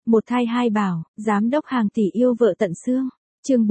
Một thai hai bảo, giám đốc hàng tỷ yêu vợ tận xương. Chương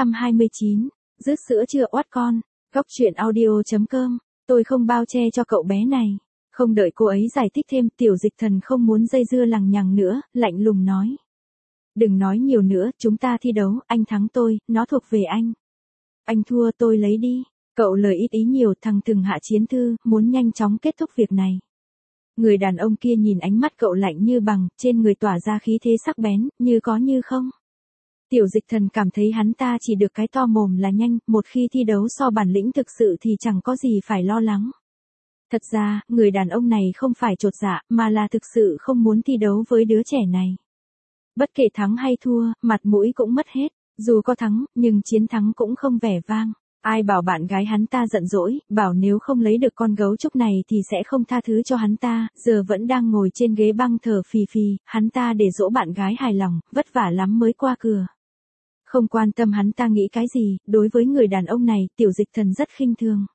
429, rứt sữa chưa oát con. Góc truyện audio.com. Tôi không bao che cho cậu bé này. Không đợi cô ấy giải thích thêm, Tiểu Dịch Thần không muốn dây dưa lằng nhằng nữa, lạnh lùng nói. Đừng nói nhiều nữa, chúng ta thi đấu, anh thắng tôi, nó thuộc về anh. Anh thua tôi lấy đi. Cậu lời ít ý nhiều, thằng Thừng Hạ Chiến Thư, muốn nhanh chóng kết thúc việc này. Người đàn ông kia nhìn ánh mắt cậu lạnh như bằng, trên người tỏa ra khí thế sắc bén, như có như không. Tiểu Dịch Thần cảm thấy hắn ta chỉ được cái to mồm là nhanh, một khi thi đấu so bản lĩnh thực sự thì chẳng có gì phải lo lắng. Thật ra, người đàn ông này không phải chột dạ, mà là thực sự không muốn thi đấu với đứa trẻ này. Bất kể thắng hay thua, mặt mũi cũng mất hết, dù có thắng, nhưng chiến thắng cũng không vẻ vang. Ai bảo bạn gái hắn ta giận dỗi, bảo nếu không lấy được con gấu trúc này thì sẽ không tha thứ cho hắn ta, giờ vẫn đang ngồi trên ghế băng thở phì phì, hắn ta để dỗ bạn gái hài lòng, vất vả lắm mới qua cửa. Không quan tâm hắn ta nghĩ cái gì, đối với người đàn ông này, Tiểu Dịch Thần rất khinh thường.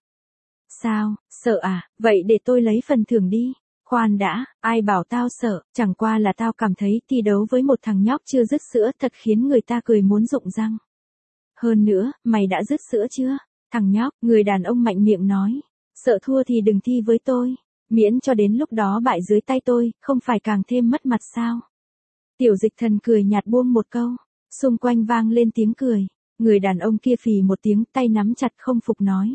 Sao, sợ à, vậy để tôi lấy phần thưởng đi. Khoan đã, ai bảo tao sợ, chẳng qua là tao cảm thấy thi đấu với một thằng nhóc chưa dứt sữa thật khiến người ta cười muốn rụng răng. Hơn nữa, mày đã dứt sữa chưa? Thằng nhóc, người đàn ông mạnh miệng nói. Sợ thua thì đừng thi với tôi. Miễn cho đến lúc đó bại dưới tay tôi, không phải càng thêm mất mặt sao? Tiểu Dịch Thần cười nhạt buông một câu. Xung quanh vang lên tiếng cười. Người đàn ông kia phì một tiếng, tay nắm chặt không phục nói.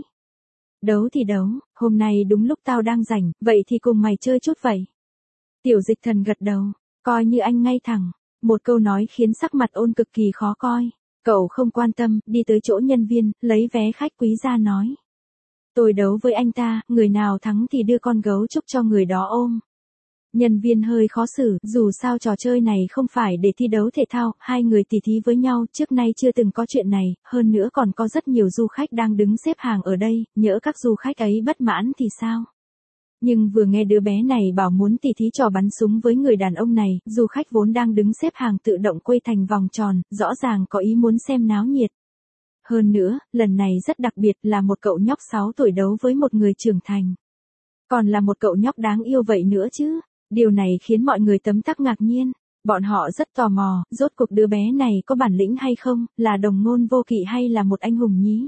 Đấu thì đấu, hôm nay đúng lúc tao đang rảnh, vậy thì cùng mày chơi chút vậy. Tiểu Dịch Thần gật đầu, coi như anh ngay thẳng. Một câu nói khiến sắc mặt Ôn cực kỳ khó coi. Cậu không quan tâm, đi tới chỗ nhân viên, lấy vé khách quý ra nói. Tôi đấu với anh ta, người nào thắng thì đưa con gấu trúc cho người đó ôm. Nhân viên hơi khó xử, dù sao trò chơi này không phải để thi đấu thể thao, hai người tỉ thí với nhau, trước nay chưa từng có chuyện này, hơn nữa còn có rất nhiều du khách đang đứng xếp hàng ở đây, nhỡ các du khách ấy bất mãn thì sao? Nhưng vừa nghe đứa bé này bảo muốn tỉ thí trò bắn súng với người đàn ông này, du khách vốn đang đứng xếp hàng tự động quay thành vòng tròn, rõ ràng có ý muốn xem náo nhiệt. Hơn nữa, lần này rất đặc biệt là một cậu nhóc 6 tuổi đấu với một người trưởng thành. Còn là một cậu nhóc đáng yêu vậy nữa chứ. Điều này khiến mọi người tấm tắc ngạc nhiên. Bọn họ rất tò mò, rốt cuộc đứa bé này có bản lĩnh hay không, là đồng môn vô kỵ hay là một anh hùng nhí.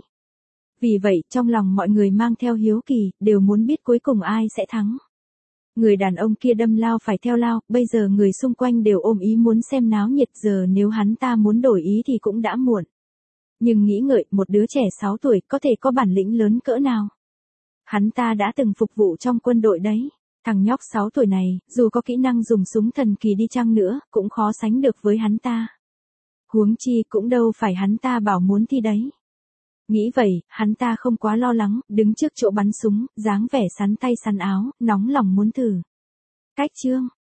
Vì vậy, trong lòng mọi người mang theo hiếu kỳ, đều muốn biết cuối cùng ai sẽ thắng. Người đàn ông kia đâm lao phải theo lao, bây giờ người xung quanh đều ôm ý muốn xem náo nhiệt, giờ nếu hắn ta muốn đổi ý thì cũng đã muộn. Nhưng nghĩ ngợi, một đứa trẻ 6 tuổi có thể có bản lĩnh lớn cỡ nào. Hắn ta đã từng phục vụ trong quân đội đấy. Thằng nhóc 6 tuổi này, dù có kỹ năng dùng súng thần kỳ đi chăng nữa, cũng khó sánh được với hắn ta. Huống chi cũng đâu phải hắn ta bảo muốn thi đấy. Nghĩ vậy, hắn ta không quá lo lắng, đứng trước chỗ bắn súng, dáng vẻ sắn tay sắn áo, nóng lòng muốn thử. Cách chương,